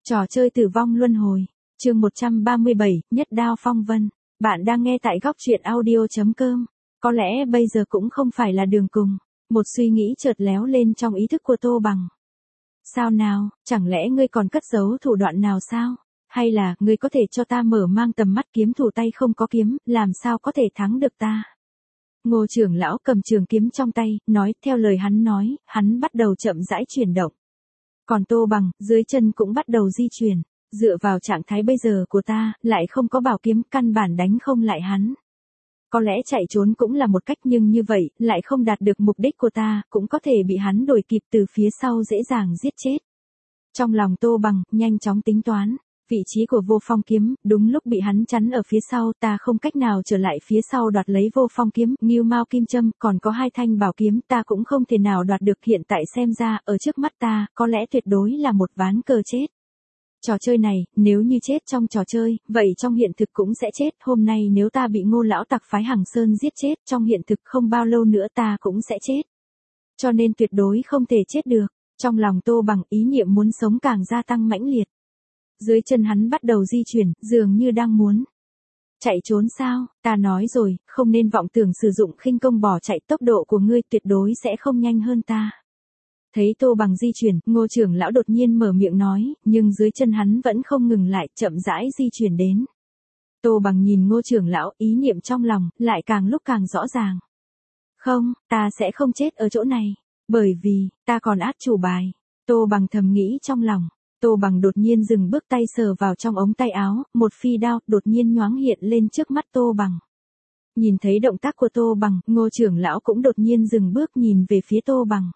Trò chơi tử vong luân hồi, chương 137, nhất đao phong vân. Bạn đang nghe tại góc truyện audio.com. Có lẽ bây giờ cũng không phải là đường cùng. Một suy nghĩ chợt léo lên trong ý thức của Tô Bằng. Sao nào, chẳng lẽ ngươi còn cất giấu thủ đoạn nào sao? Hay là ngươi có thể cho ta mở mang tầm mắt kiếm thủ tay không có kiếm, làm sao có thể thắng được ta? Ngô trưởng lão cầm trường kiếm trong tay, nói theo lời hắn nói, hắn bắt đầu chậm rãi chuyển động. Còn Tô Bằng, dưới chân cũng bắt đầu di chuyển. Dựa vào trạng thái bây giờ của ta, lại không có bảo kiếm, căn bản đánh không lại hắn. Có lẽ chạy trốn cũng là một cách, nhưng như vậy, lại không đạt được mục đích của ta, cũng có thể bị hắn đuổi kịp từ phía sau dễ dàng giết chết. Trong lòng Tô Bằng, nhanh chóng tính toán. Vị trí của vô phong kiếm, đúng lúc bị hắn chắn ở phía sau, ta không cách nào trở lại phía sau đoạt lấy vô phong kiếm, Ngưu Mao Kim Châm, còn có hai thanh bảo kiếm, ta cũng không thể nào đoạt được. Hiện tại xem ra, ở trước mắt ta, có lẽ tuyệt đối là một ván cờ chết. Trò chơi này, nếu như chết trong trò chơi, vậy trong hiện thực cũng sẽ chết. Hôm nay nếu ta bị Ngô lão tặc phái Hằng Sơn giết chết, trong hiện thực không bao lâu nữa ta cũng sẽ chết. Cho nên tuyệt đối không thể chết được. Trong lòng Tô Bằng, ý niệm muốn sống càng gia tăng mãnh liệt. Dưới chân hắn bắt đầu di chuyển, dường như đang muốn chạy trốn sao? Ta nói rồi, không nên vọng tưởng sử dụng khinh công bỏ chạy, tốc độ của ngươi tuyệt đối sẽ không nhanh hơn ta. Thấy Tô Bằng di chuyển, Ngô trưởng lão đột nhiên mở miệng nói, nhưng dưới chân hắn vẫn không ngừng lại, chậm rãi di chuyển đến. Tô Bằng nhìn Ngô trưởng lão, ý niệm trong lòng lại càng lúc càng rõ ràng. Không, ta sẽ không chết ở chỗ này, bởi vì ta còn át chủ bài. Tô Bằng thầm nghĩ trong lòng. Tô Bằng đột nhiên dừng bước, tay sờ vào trong ống tay áo, một phi đao đột nhiên nhoáng hiện lên trước mắt Tô Bằng. Nhìn thấy động tác của Tô Bằng, Ngô trưởng lão cũng đột nhiên dừng bước nhìn về phía Tô Bằng.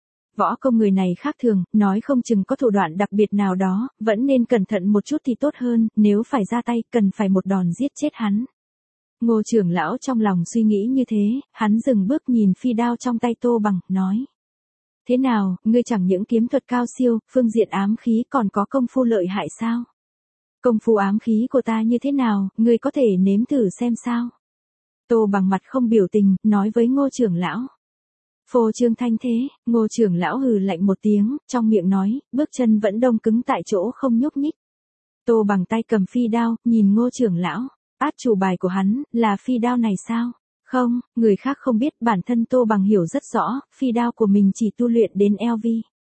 Võ công người này khác thường, nói không chừng có thủ đoạn đặc biệt nào đó, vẫn nên cẩn thận một chút thì tốt hơn, nếu phải ra tay, cần phải một đòn giết chết hắn. Ngô trưởng lão trong lòng suy nghĩ như thế, hắn dừng bước nhìn phi đao trong tay Tô Bằng, nói. Thế nào, ngươi chẳng những kiếm thuật cao siêu, phương diện ám khí còn có công phu lợi hại sao? Công phu ám khí của ta như thế nào, ngươi có thể nếm thử xem sao? Tô Bằng mặt không biểu tình, nói với Ngô trưởng lão. Phô trương thanh thế, Ngô trưởng lão hừ lạnh một tiếng, trong miệng nói, bước chân vẫn đông cứng tại chỗ không nhúc nhích. Tô Bằng tay cầm phi đao, nhìn Ngô trưởng lão, át chủ bài của hắn, là phi đao này sao? Không, người khác không biết, bản thân Tô Bằng hiểu rất rõ, phi đao của mình chỉ tu luyện đến LV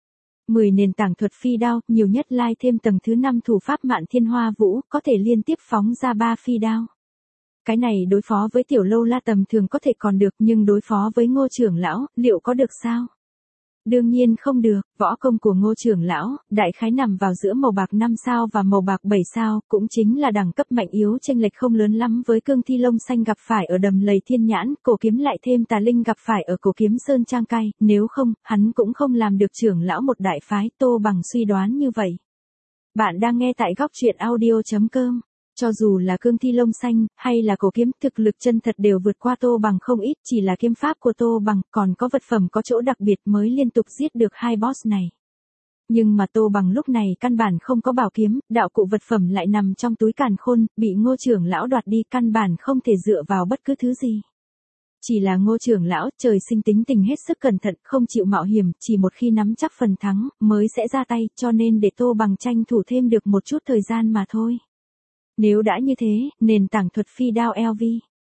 10 nền tảng thuật phi đao, nhiều nhất lai thêm tầng thứ 5 thủ pháp Mạn Thiên Hoa Vũ, có thể liên tiếp phóng ra 3 phi đao. Cái này đối phó với tiểu lâu la tầm thường có thể còn được, nhưng đối phó với Ngô trưởng lão, liệu có được sao? Đương nhiên không được, võ công của Ngô trưởng lão, đại khái nằm vào giữa màu bạc 5 sao và màu bạc 7 sao, cũng chính là đẳng cấp mạnh yếu chênh lệch không lớn lắm với cương thi lông xanh gặp phải ở đầm lầy thiên nhãn, cổ kiếm lại thêm tà linh gặp phải ở cổ kiếm sơn trang cai, nếu không, hắn cũng không làm được trưởng lão một đại phái. Tô Bằng suy đoán như vậy. Bạn đang nghe tại góc truyện audio.com. Cho dù là cương thi lông xanh, hay là cổ kiếm, thực lực chân thật đều vượt qua Tô Bằng không ít, chỉ là kiếm pháp của Tô Bằng, còn có vật phẩm có chỗ đặc biệt mới liên tục giết được hai boss này. Nhưng mà Tô Bằng lúc này căn bản không có bảo kiếm, đạo cụ vật phẩm lại nằm trong túi càn khôn, bị Ngô trưởng lão đoạt đi, căn bản không thể dựa vào bất cứ thứ gì. Chỉ là Ngô trưởng lão, trời sinh tính tình hết sức cẩn thận, không chịu mạo hiểm, chỉ một khi nắm chắc phần thắng, mới sẽ ra tay, cho nên để Tô Bằng tranh thủ thêm được một chút thời gian mà thôi. Nếu đã như thế, nền tảng thuật phi đao LV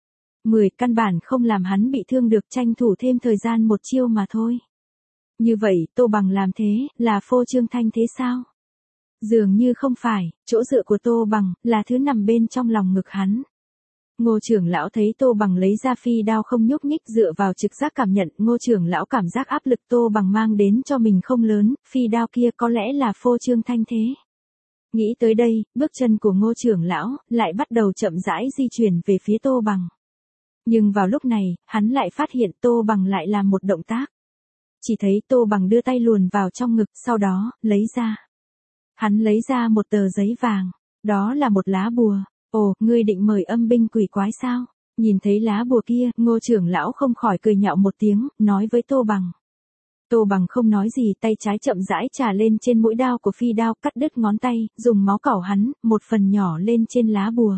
10 căn bản không làm hắn bị thương được, tranh thủ thêm thời gian một chiêu mà thôi. Như vậy, Tô Bằng làm thế, là phô trương thanh thế sao? Dường như không phải, chỗ dựa của Tô Bằng, là thứ nằm bên trong lòng ngực hắn. Ngô trưởng lão thấy Tô Bằng lấy ra phi đao không nhúc nhích, dựa vào trực giác cảm nhận, Ngô trưởng lão cảm giác áp lực Tô Bằng mang đến cho mình không lớn, phi đao kia có lẽ là phô trương thanh thế. Nghĩ tới đây, bước chân của Ngô trưởng lão lại bắt đầu chậm rãi di chuyển về phía Tô Bằng. Nhưng vào lúc này, hắn lại phát hiện Tô Bằng lại làm một động tác. Chỉ thấy Tô Bằng đưa tay luồn vào trong ngực, sau đó, lấy ra. Hắn lấy ra một tờ giấy vàng, đó là một lá bùa. Ồ, ngươi định mời âm binh quỷ quái sao? Nhìn thấy lá bùa kia, Ngô trưởng lão không khỏi cười nhạo một tiếng, nói với Tô Bằng. Tô Bằng không nói gì, tay trái chậm rãi chà lên trên mũi đao của phi đao, cắt đứt ngón tay, dùng máu cào hắn, một phần nhỏ lên trên lá bùa.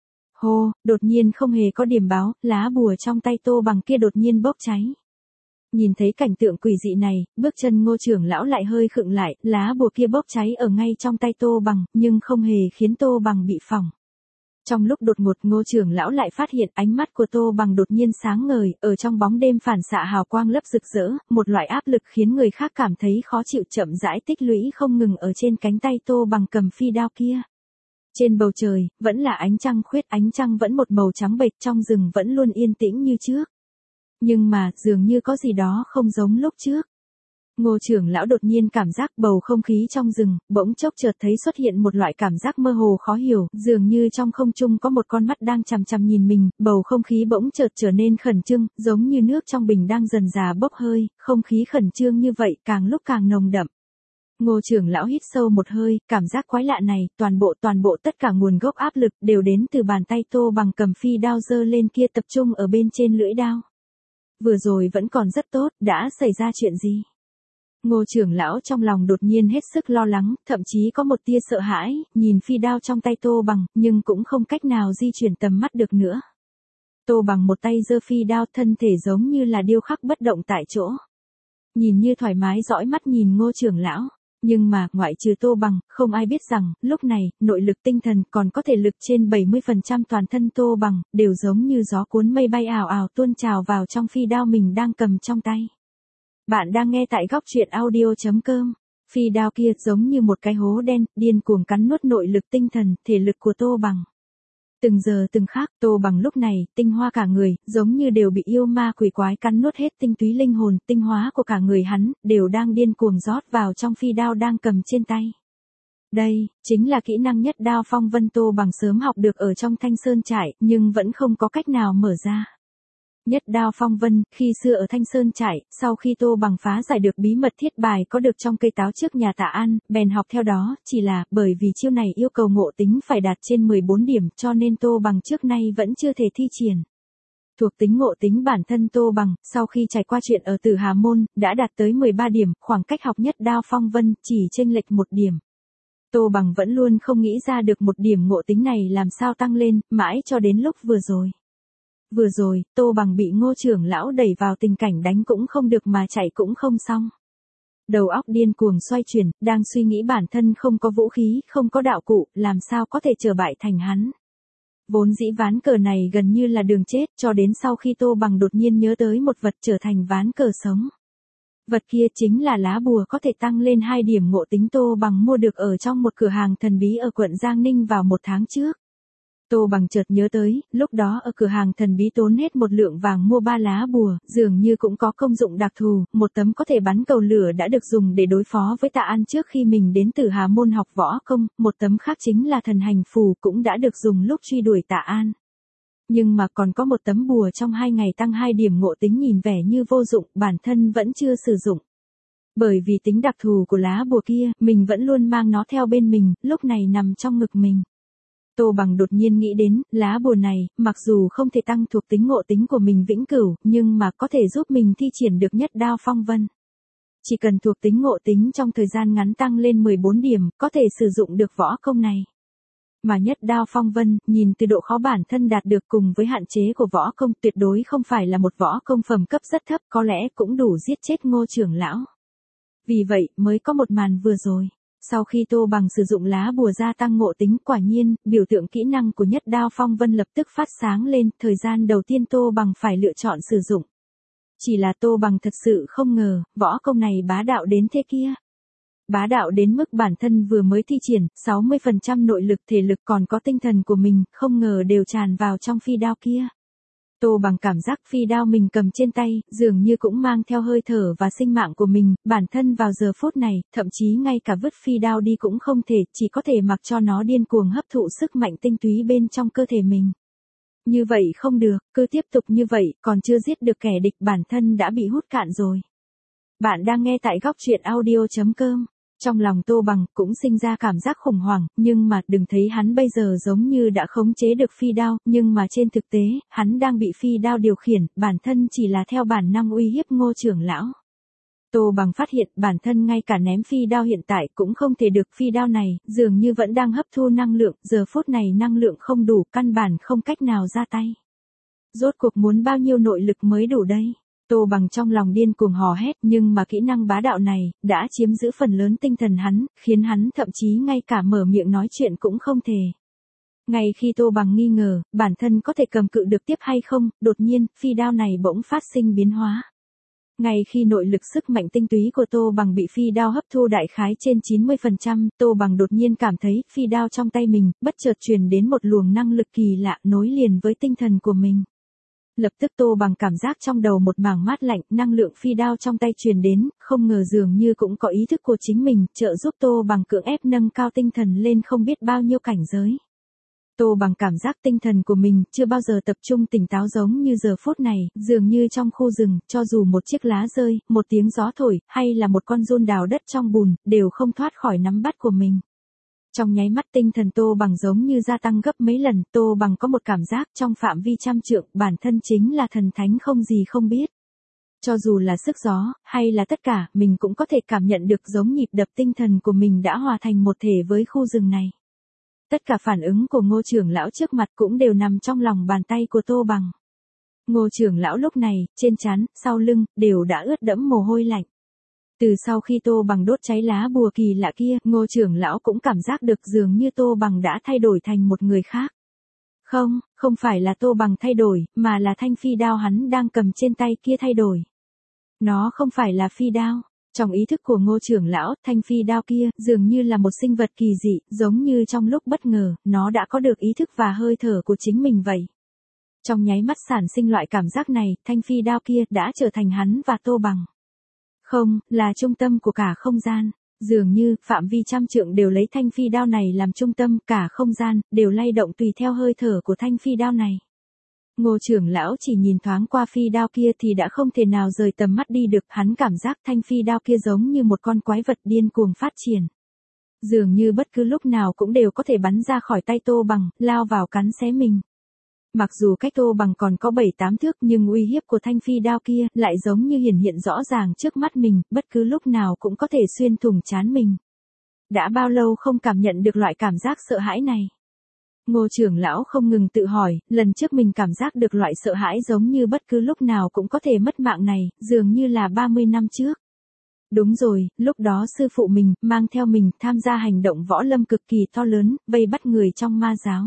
Hô, đột nhiên không hề có điểm báo, lá bùa trong tay Tô Bằng kia đột nhiên bốc cháy. Nhìn thấy cảnh tượng quỷ dị này, bước chân Ngô trưởng lão lại hơi khựng lại, lá bùa kia bốc cháy ở ngay trong tay Tô Bằng, nhưng không hề khiến Tô Bằng bị phỏng. Trong lúc đột ngột Ngô trưởng lão lại phát hiện ánh mắt của Tô Bằng đột nhiên sáng ngời, ở trong bóng đêm phản xạ hào quang lấp rực rỡ, một loại áp lực khiến người khác cảm thấy khó chịu chậm rãi tích lũy không ngừng ở trên cánh tay Tô Bằng cầm phi đao kia. Trên bầu trời, vẫn là ánh trăng khuyết, ánh trăng vẫn một màu trắng bệch, trong rừng vẫn luôn yên tĩnh như trước. Nhưng mà, dường như có gì đó không giống lúc trước. Ngô trưởng lão đột nhiên cảm giác bầu không khí trong rừng, bỗng chốc chợt thấy xuất hiện một loại cảm giác mơ hồ khó hiểu, dường như trong không trung có một con mắt đang chằm chằm nhìn mình, bầu không khí bỗng chợt trở nên khẩn trương, giống như nước trong bình đang dần dà bốc hơi, không khí khẩn trương như vậy càng lúc càng nồng đậm. Ngô trưởng lão hít sâu một hơi, cảm giác quái lạ này, toàn bộ tất cả nguồn gốc áp lực đều đến từ bàn tay Tô Bằng cầm phi đao giơ lên kia tập trung ở bên trên lưỡi đao. Vừa rồi vẫn còn rất tốt, đã xảy ra chuyện gì? Ngô trưởng lão trong lòng đột nhiên hết sức lo lắng, thậm chí có một tia sợ hãi, nhìn phi đao trong tay Tô Bằng, nhưng cũng không cách nào di chuyển tầm mắt được nữa. Tô Bằng một tay giơ phi đao, thân thể giống như là điêu khắc bất động tại chỗ. Nhìn như thoải mái dõi mắt nhìn Ngô trưởng lão. Nhưng mà, ngoại trừ Tô Bằng, không ai biết rằng, lúc này, nội lực tinh thần còn có thể lực trên 70% toàn thân Tô Bằng, đều giống như gió cuốn mây bay ảo ảo tuôn trào vào trong phi đao mình đang cầm trong tay. Bạn đang nghe tại góc truyện audio.com. Phi đao kia giống như một cái hố đen, điên cuồng cắn nuốt nội lực tinh thần, thể lực của Tô Bằng. Từng giờ từng khắc, Tô Bằng lúc này, tinh hoa cả người, giống như đều bị yêu ma quỷ quái cắn nuốt hết tinh túy linh hồn, tinh hóa của cả người hắn, đều đang điên cuồng rót vào trong phi đao đang cầm trên tay. Đây, chính là kỹ năng nhất đao phong vân Tô Bằng sớm học được ở trong Thanh Sơn trại, nhưng vẫn không có cách nào mở ra. Nhất đao phong vân, khi xưa ở Thanh Sơn trại, sau khi Tô Bằng phá giải được bí mật thiết bài có được trong cây táo trước nhà Tạ An, bèn học theo đó, chỉ là, bởi vì chiêu này yêu cầu ngộ tính phải đạt trên 14 điểm cho nên Tô Bằng trước nay vẫn chưa thể thi triển. Thuộc tính ngộ tính bản thân Tô Bằng, sau khi trải qua chuyện ở Tử Hà Môn, đã đạt tới 13 điểm, khoảng cách học nhất đao phong vân, chỉ chênh lệch 1 điểm. Tô Bằng vẫn luôn không nghĩ ra được 1 điểm ngộ tính này làm sao tăng lên, mãi cho đến lúc vừa rồi. Vừa rồi, Tô Bằng bị Ngô trưởng lão đẩy vào tình cảnh đánh cũng không được mà chạy cũng không xong. Đầu óc điên cuồng xoay chuyển, đang suy nghĩ bản thân không có vũ khí, không có đạo cụ, làm sao có thể trở bại thành hắn. Vốn dĩ ván cờ này gần như là đường chết, cho đến sau khi Tô Bằng đột nhiên nhớ tới một vật trở thành ván cờ sống. Vật kia chính là lá bùa có thể tăng lên 2 điểm ngộ tính Tô Bằng mua được ở trong một cửa hàng thần bí ở quận Giang Ninh vào 1 tháng trước. Tô Bằng chợt nhớ tới, lúc đó ở cửa hàng thần bí tốn hết 1 lượng vàng mua 3 lá bùa, dường như cũng có công dụng đặc thù, một tấm có thể bắn cầu lửa đã được dùng để đối phó với Tạ An trước khi mình đến Tử Hà Môn học võ công, một tấm khác chính là thần hành phù cũng đã được dùng lúc truy đuổi Tạ An. Nhưng mà còn có một tấm bùa trong 2 ngày tăng 2 điểm ngộ tính nhìn vẻ như vô dụng, bản thân vẫn chưa sử dụng. Bởi vì tính đặc thù của lá bùa kia, mình vẫn luôn mang nó theo bên mình, lúc này nằm trong ngực mình. Tô Bằng đột nhiên nghĩ đến, lá bùa này, mặc dù không thể tăng thuộc tính ngộ tính của mình vĩnh cửu, nhưng mà có thể giúp mình thi triển được nhất đao phong vân. Chỉ cần thuộc tính ngộ tính trong thời gian ngắn tăng lên 14 điểm, có thể sử dụng được võ công này. Mà nhất đao phong vân, nhìn từ độ khó bản thân đạt được cùng với hạn chế của võ công tuyệt đối không phải là một võ công phẩm cấp rất thấp, có lẽ cũng đủ giết chết Ngô trưởng lão. Vì vậy, mới có một màn vừa rồi. Sau khi Tô Bằng sử dụng lá bùa gia tăng ngộ tính, quả nhiên, biểu tượng kỹ năng của nhất đao phong vân lập tức phát sáng lên, thời gian đầu tiên Tô Bằng phải lựa chọn sử dụng. Chỉ là Tô Bằng thật sự không ngờ, võ công này bá đạo đến thế kia. Bá đạo đến mức bản thân vừa mới thi triển, 60% nội lực thể lực còn có tinh thần của mình, không ngờ đều tràn vào trong phi đao kia. Tô Bằng cảm giác phi đao mình cầm trên tay, dường như cũng mang theo hơi thở và sinh mạng của mình, bản thân vào giờ phút này, thậm chí ngay cả vứt phi đao đi cũng không thể, chỉ có thể mặc cho nó điên cuồng hấp thụ sức mạnh tinh túy bên trong cơ thể mình. Như vậy không được, cứ tiếp tục như vậy, còn chưa giết được kẻ địch bản thân đã bị hút cạn rồi. Bạn đang nghe tại góc truyện audio.com. Trong lòng Tô Bằng cũng sinh ra cảm giác khủng hoảng, nhưng mà đừng thấy hắn bây giờ giống như đã khống chế được phi đao, nhưng mà trên thực tế, hắn đang bị phi đao điều khiển, bản thân chỉ là theo bản năng uy hiếp Ngô trưởng lão. Tô Bằng phát hiện bản thân ngay cả ném phi đao hiện tại cũng không thể được, phi đao này, dường như vẫn đang hấp thu năng lượng, giờ phút này năng lượng không đủ, căn bản không cách nào ra tay. Rốt cuộc muốn bao nhiêu nội lực mới đủ đây? Tô Bằng trong lòng điên cuồng hò hét, nhưng mà kỹ năng bá đạo này đã chiếm giữ phần lớn tinh thần hắn, khiến hắn thậm chí ngay cả mở miệng nói chuyện cũng không thể. Ngay khi Tô Bằng nghi ngờ, bản thân có thể cầm cự được tiếp hay không, đột nhiên, phi đao này bỗng phát sinh biến hóa. Ngay khi nội lực sức mạnh tinh túy của Tô Bằng bị phi đao hấp thu đại khái trên 90%, Tô Bằng đột nhiên cảm thấy phi đao trong tay mình, bất chợt truyền đến một luồng năng lực kỳ lạ nối liền với tinh thần của mình. Lập tức Tô Bằng cảm giác trong đầu một mảng mát lạnh, năng lượng phi đao trong tay truyền đến, không ngờ dường như cũng có ý thức của chính mình, trợ giúp Tô Bằng cưỡng ép nâng cao tinh thần lên không biết bao nhiêu cảnh giới. Tô Bằng cảm giác tinh thần của mình chưa bao giờ tập trung tỉnh táo giống như giờ phút này, dường như trong khu rừng, cho dù một chiếc lá rơi, một tiếng gió thổi, hay là một con giun đào đất trong bùn, đều không thoát khỏi nắm bắt của mình. Trong nháy mắt tinh thần Tô Bằng giống như gia tăng gấp mấy lần, Tô Bằng có một cảm giác trong phạm vi trăm trượng, bản thân chính là thần thánh không gì không biết. Cho dù là sức gió, hay là tất cả, mình cũng có thể cảm nhận được giống nhịp đập tinh thần của mình đã hòa thành một thể với khu rừng này. Tất cả phản ứng của Ngô trưởng lão trước mặt cũng đều nằm trong lòng bàn tay của Tô Bằng. Ngô trưởng lão lúc này, trên trán, sau lưng, đều đã ướt đẫm mồ hôi lạnh. Từ sau khi Tô Bằng đốt cháy lá bùa kỳ lạ kia, Ngô trưởng lão cũng cảm giác được dường như Tô Bằng đã thay đổi thành một người khác. Không phải là Tô Bằng thay đổi, mà là thanh phi đao hắn đang cầm trên tay kia thay đổi. Nó không phải là phi đao. Trong ý thức của Ngô trưởng lão, thanh phi đao kia, dường như là một sinh vật kỳ dị, giống như trong lúc bất ngờ, nó đã có được ý thức và hơi thở của chính mình vậy. Trong nháy mắt sản sinh loại cảm giác này, thanh phi đao kia đã trở thành hắn và Tô Bằng. Không, là trung tâm của cả không gian. Dường như, phạm vi trăm trượng đều lấy thanh phi đao này làm trung tâm, cả không gian, đều lay động tùy theo hơi thở của thanh phi đao này. Ngô trưởng lão chỉ nhìn thoáng qua phi đao kia thì đã không thể nào rời tầm mắt đi được, hắn cảm giác thanh phi đao kia giống như một con quái vật điên cuồng phát triển. Dường như bất cứ lúc nào cũng đều có thể bắn ra khỏi tay Tô Bằng, lao vào cắn xé mình. Mặc dù cách Tô Bằng còn có 7-8 thước nhưng uy hiếp của thanh phi đao kia lại giống như hiển hiện rõ ràng trước mắt mình, bất cứ lúc nào cũng có thể xuyên thủng trán mình. Đã bao lâu không cảm nhận được loại cảm giác sợ hãi này? Ngô trưởng lão không ngừng tự hỏi, lần trước mình cảm giác được loại sợ hãi giống như bất cứ lúc nào cũng có thể mất mạng này, dường như là 30 năm trước. Đúng rồi, lúc đó sư phụ mình, mang theo mình, tham gia hành động võ lâm cực kỳ to lớn, vây bắt người trong ma giáo.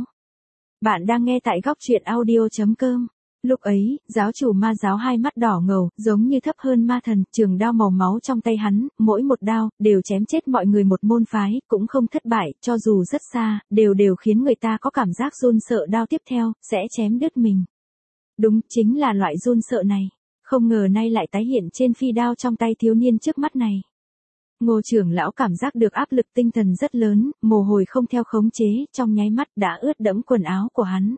Bạn đang nghe tại góc truyện audio.com. Lúc ấy, giáo chủ ma giáo hai mắt đỏ ngầu, giống như thấp hơn ma thần, trường đao màu máu trong tay hắn, mỗi một đao, đều chém chết mọi người một môn phái, cũng không thất bại, cho dù rất xa, đều khiến người ta có cảm giác run sợ đao tiếp theo, sẽ chém đứt mình. Đúng, chính là loại run sợ này. Không ngờ nay lại tái hiện trên phi đao trong tay thiếu niên trước mắt này. Ngô trưởng lão cảm giác được áp lực tinh thần rất lớn, mồ hôi không theo khống chế, trong nháy mắt đã ướt đẫm quần áo của hắn.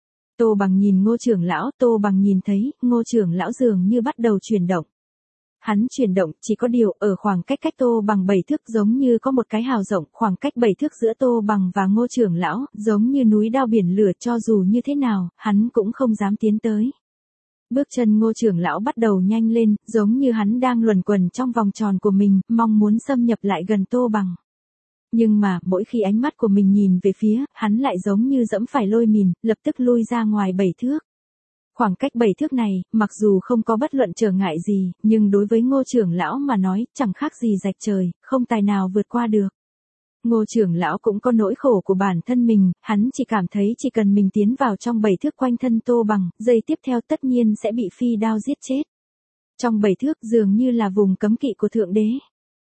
Tô Bằng nhìn Ngô trưởng lão, Tô Bằng nhìn thấy, Ngô trưởng lão dường như bắt đầu chuyển động. Hắn chuyển động, chỉ có điều, ở khoảng cách Tô Bằng 7 thước giống như có một cái hào rộng, khoảng cách 7 thước giữa Tô Bằng và Ngô trưởng lão, giống như núi đao biển lửa, cho dù như thế nào, hắn cũng không dám tiến tới. Bước chân Ngô trưởng lão bắt đầu nhanh lên, giống như hắn đang luẩn quẩn trong vòng tròn của mình, mong muốn xâm nhập lại gần Tô Bằng. Nhưng mà, mỗi khi ánh mắt của mình nhìn về phía, hắn lại giống như dẫm phải lôi mìn, lập tức lui ra ngoài 7 thước. Khoảng cách 7 thước này, mặc dù không có bất luận trở ngại gì, nhưng đối với Ngô trưởng lão mà nói, chẳng khác gì rạch trời, không tài nào vượt qua được. Ngô trưởng lão cũng có nỗi khổ của bản thân mình, hắn chỉ cảm thấy chỉ cần mình tiến vào trong 7 thước quanh thân Tô Bằng, giây tiếp theo tất nhiên sẽ bị phi đao giết chết. Trong 7 thước dường như là vùng cấm kỵ của Thượng Đế.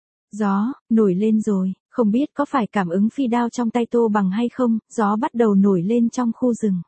Gió, nổi lên rồi, không biết có phải cảm ứng phi đao trong tay Tô Bằng hay không, gió bắt đầu nổi lên trong khu rừng.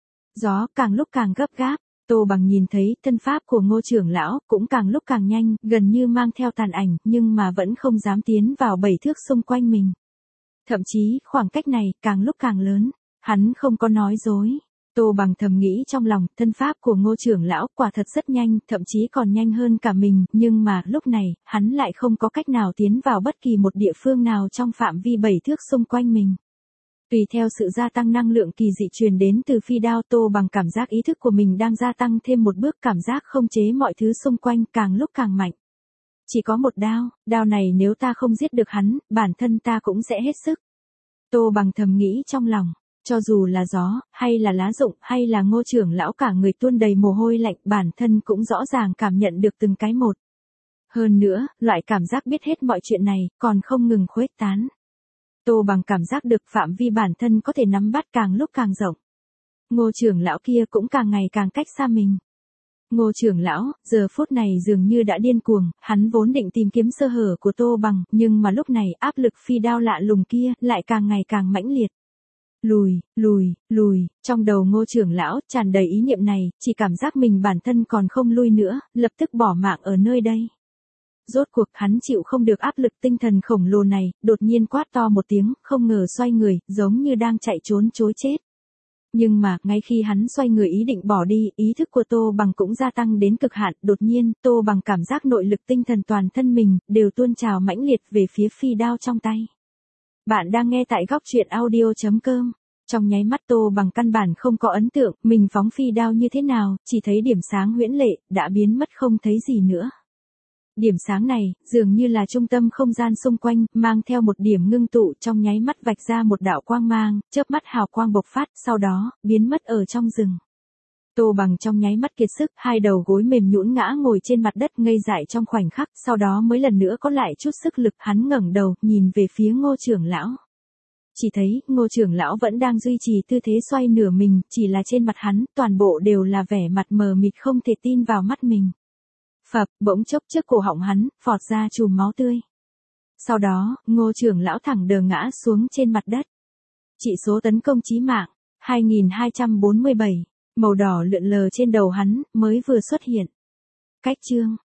Gió càng lúc càng gấp gáp, Tô Bằng nhìn thấy thân pháp của Ngô trưởng lão cũng càng lúc càng nhanh, gần như mang theo tàn ảnh, nhưng mà vẫn không dám tiến vào 7 thước xung quanh mình. Thậm chí, khoảng cách này, càng lúc càng lớn. Hắn không có nói dối. Tô Bằng thầm nghĩ trong lòng, thân pháp của Ngô trưởng lão quả thật rất nhanh, thậm chí còn nhanh hơn cả mình, nhưng mà, lúc này, hắn lại không có cách nào tiến vào bất kỳ một địa phương nào trong phạm vi 7 thước xung quanh mình. Tùy theo sự gia tăng năng lượng kỳ dị truyền đến từ phi đao, Tô Bằng cảm giác ý thức của mình đang gia tăng thêm một bước, cảm giác không chế mọi thứ xung quanh càng lúc càng mạnh. Chỉ có một đao, đao này nếu ta không giết được hắn, bản thân ta cũng sẽ hết sức. Tô Bằng thầm nghĩ trong lòng. Cho dù là gió, hay là lá rụng, hay là Ngô trưởng lão cả người tuôn đầy mồ hôi lạnh, bản thân cũng rõ ràng cảm nhận được từng cái một. Hơn nữa, loại cảm giác biết hết mọi chuyện này, còn không ngừng khuếch tán. Tô Bằng cảm giác được phạm vi bản thân có thể nắm bắt càng lúc càng rộng. Ngô trưởng lão kia cũng càng ngày càng cách xa mình. Ngô trưởng lão, giờ phút này dường như đã điên cuồng, hắn vốn định tìm kiếm sơ hở của Tô Bằng, nhưng mà lúc này áp lực phi đao lạ lùng kia lại càng ngày càng mãnh liệt. Lùi, trong đầu Ngô trưởng lão tràn đầy ý niệm này, chỉ cảm giác mình bản thân còn không lui nữa, lập tức bỏ mạng ở nơi đây. Rốt cuộc hắn chịu không được áp lực tinh thần khổng lồ này, đột nhiên quát to một tiếng, không ngờ xoay người, giống như đang chạy trốn chối chết. Nhưng mà, ngay khi hắn xoay người ý định bỏ đi, ý thức của Tô Bằng cũng gia tăng đến cực hạn, đột nhiên, Tô Bằng cảm giác nội lực tinh thần toàn thân mình, đều tuôn trào mãnh liệt về phía phi đao trong tay. Bạn đang nghe tại góc truyện audio.com. Trong nháy mắt Tô Bằng căn bản không có ấn tượng, mình phóng phi đao như thế nào, chỉ thấy điểm sáng huyễn lệ, đã biến mất không thấy gì nữa. Điểm sáng này, dường như là trung tâm không gian xung quanh, mang theo một điểm ngưng tụ trong nháy mắt vạch ra một đạo quang mang, chớp mắt hào quang bộc phát, sau đó, biến mất ở trong rừng. Tô Bằng trong nháy mắt kiệt sức, hai đầu gối mềm nhũn ngã ngồi trên mặt đất ngây dại trong khoảnh khắc, sau đó mới lần nữa có lại chút sức lực, hắn ngẩng đầu, nhìn về phía Ngô trưởng lão. Chỉ thấy, Ngô trưởng lão vẫn đang duy trì tư thế xoay nửa mình, chỉ là trên mặt hắn, toàn bộ đều là vẻ mặt mờ mịt không thể tin vào mắt mình. Phập, bỗng chốc trước cổ họng hắn, phọt ra chùm máu tươi. Sau đó, Ngô trưởng lão thẳng đờ ngã xuống trên mặt đất. Chỉ số tấn công chí mạng, 2247, màu đỏ lượn lờ trên đầu hắn, mới vừa xuất hiện. Cách chương,